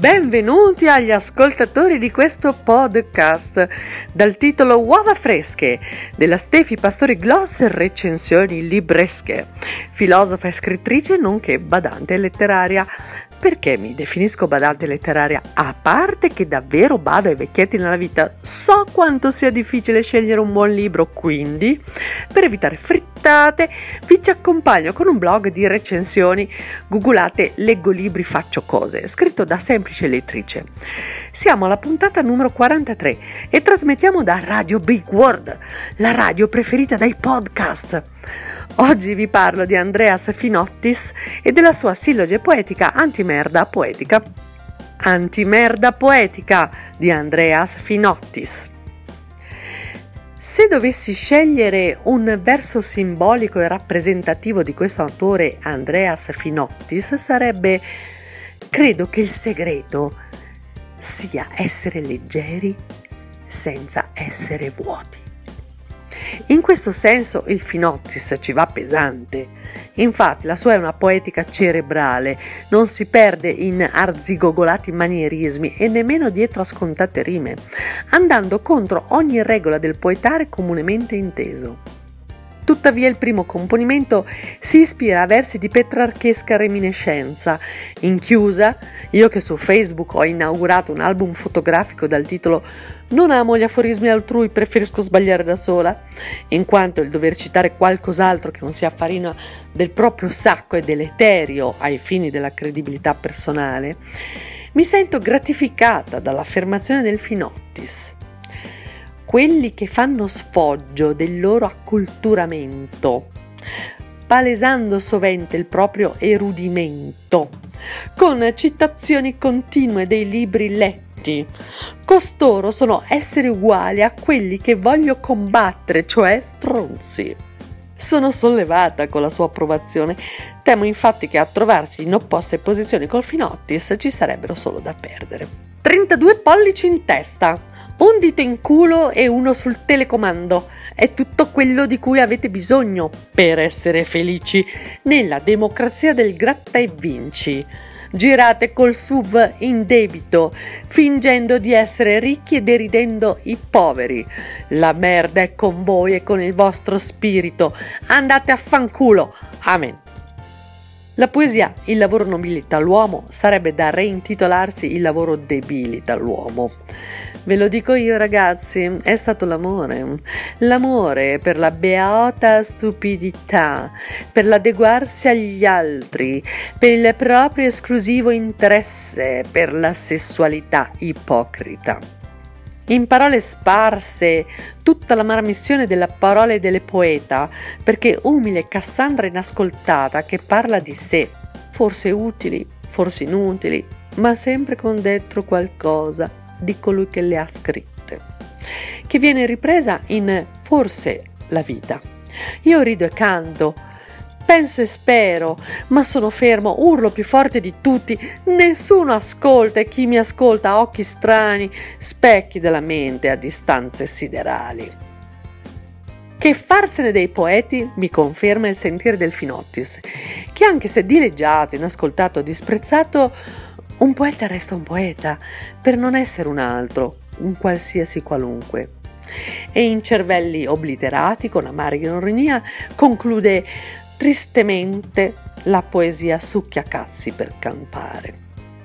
Benvenuti agli ascoltatori di questo podcast dal titolo Uova fresche della Stefi Pastori Gloss recensioni libresche, filosofa e scrittrice nonché badante letteraria. Perché mi definisco badante letteraria? A parte che davvero bado ai vecchietti nella vita, so quanto sia difficile scegliere un buon libro, quindi per evitare frittate vi ci accompagno con un blog di recensioni. Googolate Leggo libri faccio cose, scritto da semplice lettrice. Siamo alla puntata numero 43 e trasmettiamo da Radio Big World, la radio preferita dai podcast. Oggi vi parlo di Andreas Finottis e della sua silloge poetica Antimerda poetica. Antimerda poetica di Andreas Finottis. Se dovessi scegliere un verso simbolico e rappresentativo di questo autore Andreas Finottis sarebbe: credo che il segreto sia essere leggeri senza essere vuoti. In questo senso il Finottis ci va pesante. Infatti la sua è una poetica cerebrale, non si perde in arzigogolati manierismi e nemmeno dietro a scontate rime, andando contro ogni regola del poetare comunemente inteso. Tuttavia il primo componimento si ispira a versi di petrarchesca reminiscenza. In chiusa, io che su Facebook ho inaugurato un album fotografico dal titolo "Non amo gli aforismi altrui, preferisco sbagliare da sola", in quanto il dover citare qualcos'altro che non sia farina del proprio sacco è deleterio ai fini della credibilità personale, mi sento gratificata dall'affermazione del Finottis. Quelli che fanno sfoggio del loro acculturamento, palesando sovente il proprio erudimento, con citazioni continue dei libri letti, costoro sono esseri uguali a quelli che voglio combattere, cioè stronzi. Sono sollevata con la sua approvazione, temo infatti che a trovarsi in opposte posizioni col Finottis ci sarebbero solo da perdere. 32 pollici in testa, un dito in culo e uno sul telecomando. È tutto quello di cui avete bisogno per essere felici nella democrazia del gratta e vinci. Girate col SUV in debito, fingendo di essere ricchi e deridendo i poveri. La merda è con voi e con il vostro spirito. Andate a fanculo. Amen. La poesia "Il lavoro nobilita l'uomo" sarebbe da reintitolarsi "Il lavoro debilita l'uomo". Ve lo dico io, ragazzi, è stato l'amore per la beata stupidità, per l'adeguarsi agli altri, per il proprio esclusivo interesse, per la sessualità ipocrita. In parole sparse, tutta l'amara missione della parola e delle poeta, perché umile Cassandra inascoltata che parla di sé, forse utili, forse inutili, ma sempre con dentro qualcosa di colui che le ha scritte, che viene ripresa in "Forse la vita". Io rido e canto, penso e spero, ma sono fermo, urlo più forte di tutti, nessuno ascolta e chi mi ascolta ha occhi strani, specchi della mente a distanze siderali. Che farsene dei poeti mi conferma il sentire del Finottis, che anche se dileggiato, inascoltato, disprezzato, un poeta resta un poeta per non essere un altro, un qualsiasi qualunque. E in cervelli obliterati, con amara ironia, conclude tristemente: la poesia succhia cazzi per campare.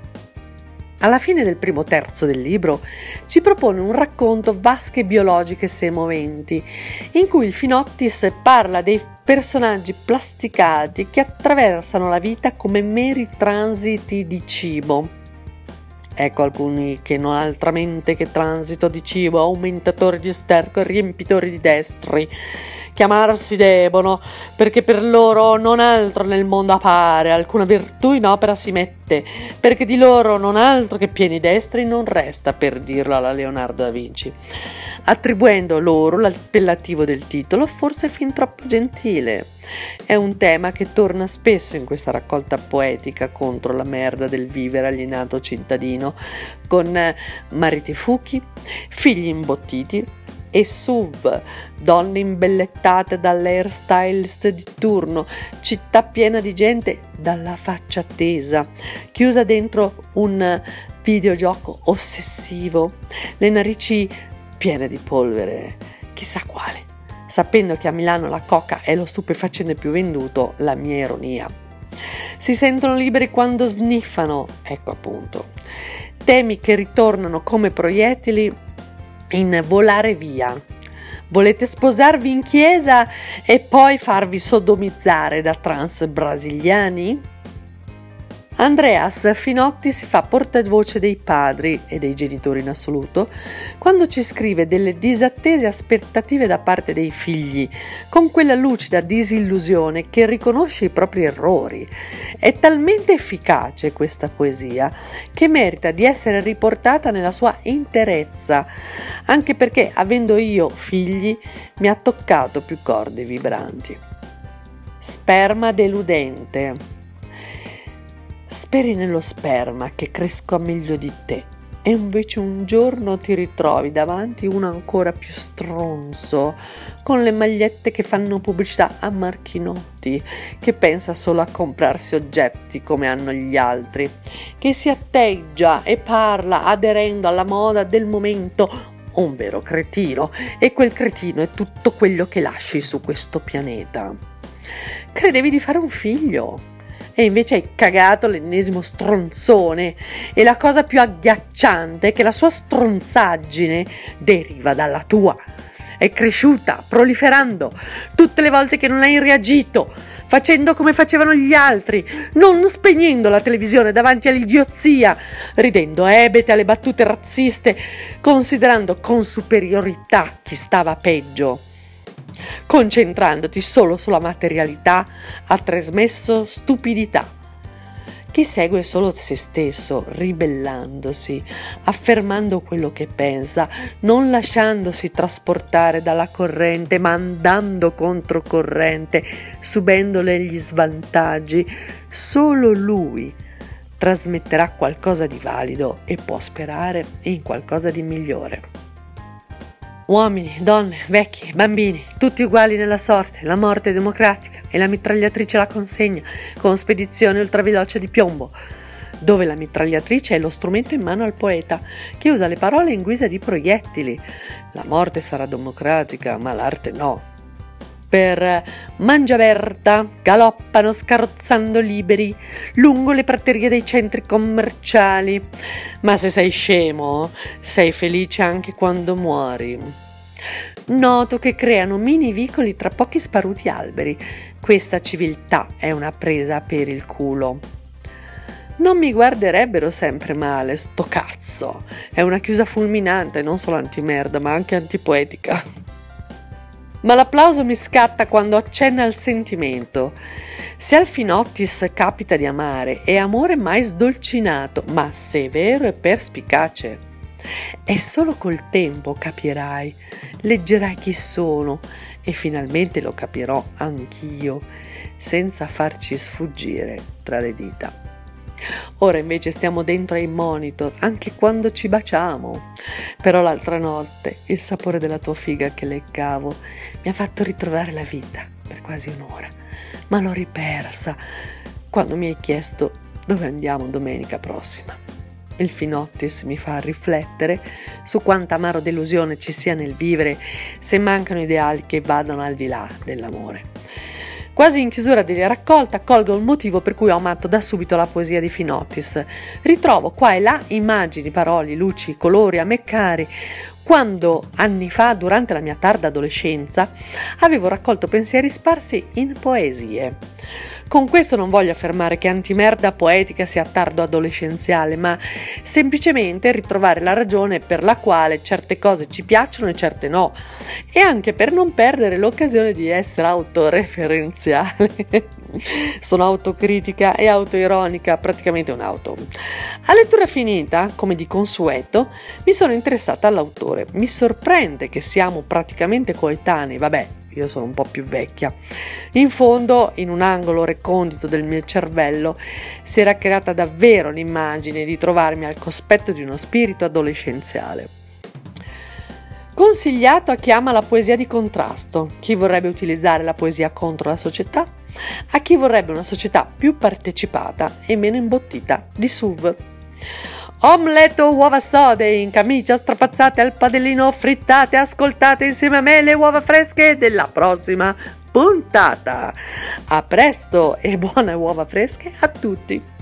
Alla fine del primo terzo del libro ci propone un racconto vasche biologiche semoventi, in cui il Finottis parla dei personaggi plasticati che attraversano la vita come meri transiti di cibo. Ecco alcuni che non altramente che transito di cibo, aumentatori di sterco e riempitori di destri, chiamarsi debbono, perché per loro non altro nel mondo appare, alcuna virtù in opera si mette, perché di loro non altro che pieni destri non resta, per dirlo alla Leonardo da Vinci, attribuendo loro l'appellativo del titolo forse fin troppo gentile. È un tema che torna spesso in questa raccolta poetica contro la merda del vivere alienato cittadino, con mariti fuchi, figli imbottiti e SUV, donne imbellettate dall'hairstylist di turno, città piena di gente dalla faccia tesa, chiusa dentro un videogioco ossessivo, le narici piene di polvere, chissà quale, sapendo che a Milano la coca è lo stupefacente più venduto, la mia ironia. Si sentono liberi quando sniffano, ecco appunto, temi che ritornano come proiettili in Volare via. Volete sposarvi in chiesa e poi farvi sodomizzare da trans brasiliani? Andreas Finotti si fa portavoce dei padri e dei genitori in assoluto quando ci scrive delle disattese aspettative da parte dei figli, con quella lucida disillusione che riconosce i propri errori. È talmente efficace questa poesia che merita di essere riportata nella sua interezza, anche perché, avendo io figli, mi ha toccato più corde vibranti. Sperma deludente. Speri nello sperma che cresca meglio di te e invece un giorno ti ritrovi davanti uno ancora più stronzo, con le magliette che fanno pubblicità a marchi noti, che pensa solo a comprarsi oggetti come hanno gli altri, che si atteggia e parla aderendo alla moda del momento, un vero cretino, e quel cretino è tutto quello che lasci su questo pianeta. Credevi di fare un figlio e invece hai cagato l'ennesimo stronzone, e la cosa più agghiacciante è che la sua stronzaggine deriva dalla tua. È cresciuta, proliferando, tutte le volte che non hai reagito, facendo come facevano gli altri, non spegnendo la televisione davanti all'idiozia, ridendo ebete alle battute razziste, considerando con superiorità chi stava peggio. Concentrandoti solo sulla materialità, ha trasmesso stupidità. Chi segue solo se stesso, ribellandosi, affermando quello che pensa, non lasciandosi trasportare dalla corrente, ma andando controcorrente, subendole gli svantaggi, solo lui trasmetterà qualcosa di valido e può sperare in qualcosa di migliore. Uomini, donne, vecchi, bambini, tutti uguali nella sorte, la morte è democratica e la mitragliatrice la consegna con spedizione ultraveloce di piombo, dove la mitragliatrice è lo strumento in mano al poeta, che usa le parole in guisa di proiettili. La morte sarà democratica, ma l'arte no. Per Mangiaberta galoppano scarrozzando liberi lungo le praterie dei centri commerciali. Ma se sei scemo, sei felice anche quando muori. Noto che creano mini vicoli tra pochi sparuti alberi. Questa civiltà è una presa per il culo. Non mi guarderebbero sempre male, sto cazzo. È una chiusa fulminante, non solo antimerda, ma anche antipoetica. Ma l'applauso mi scatta quando accenna al sentimento. Se al Finottis capita di amare, è amore mai sdolcinato, ma severo e perspicace. E solo col tempo capirai, leggerai chi sono, e finalmente lo capirò anch'io, senza farci sfuggire tra le dita. Ora invece stiamo dentro ai monitor anche quando ci baciamo. Però l'altra notte il sapore della tua figa che leccavo mi ha fatto ritrovare la vita per quasi un'ora, ma l'ho ripersa quando mi hai chiesto dove andiamo domenica prossima. Il Finottis mi fa riflettere su quanta amaro delusione ci sia nel vivere se mancano ideali che vadano al di là dell'amore. Quasi in chiusura della raccolta colgo il motivo per cui ho amato da subito la poesia di Finottis. Ritrovo qua e là immagini, parole, luci, colori a me cari, quando anni fa, durante la mia tarda adolescenza, avevo raccolto pensieri sparsi in poesie. Con questo non voglio affermare che antimerda poetica sia tardo adolescenziale, ma semplicemente ritrovare la ragione per la quale certe cose ci piacciono e certe no, e anche per non perdere l'occasione di essere autoreferenziale. Sono autocritica e autoironica, praticamente un'auto. A lettura finita, come di consueto, mi sono interessata all'autore. Mi sorprende che siamo praticamente coetanei, vabbè, io sono un po' più vecchia. In fondo, in un angolo recondito del mio cervello, si era creata davvero l'immagine di trovarmi al cospetto di uno spirito adolescenziale. Consigliato a chi ama la poesia di contrasto, chi vorrebbe utilizzare la poesia contro la società, a chi vorrebbe una società più partecipata e meno imbottita di SUV. Omelette o uova sode in camicia, strapazzate al padellino, frittate, ascoltate insieme a me le uova fresche della prossima puntata. A presto e buone uova fresche a tutti!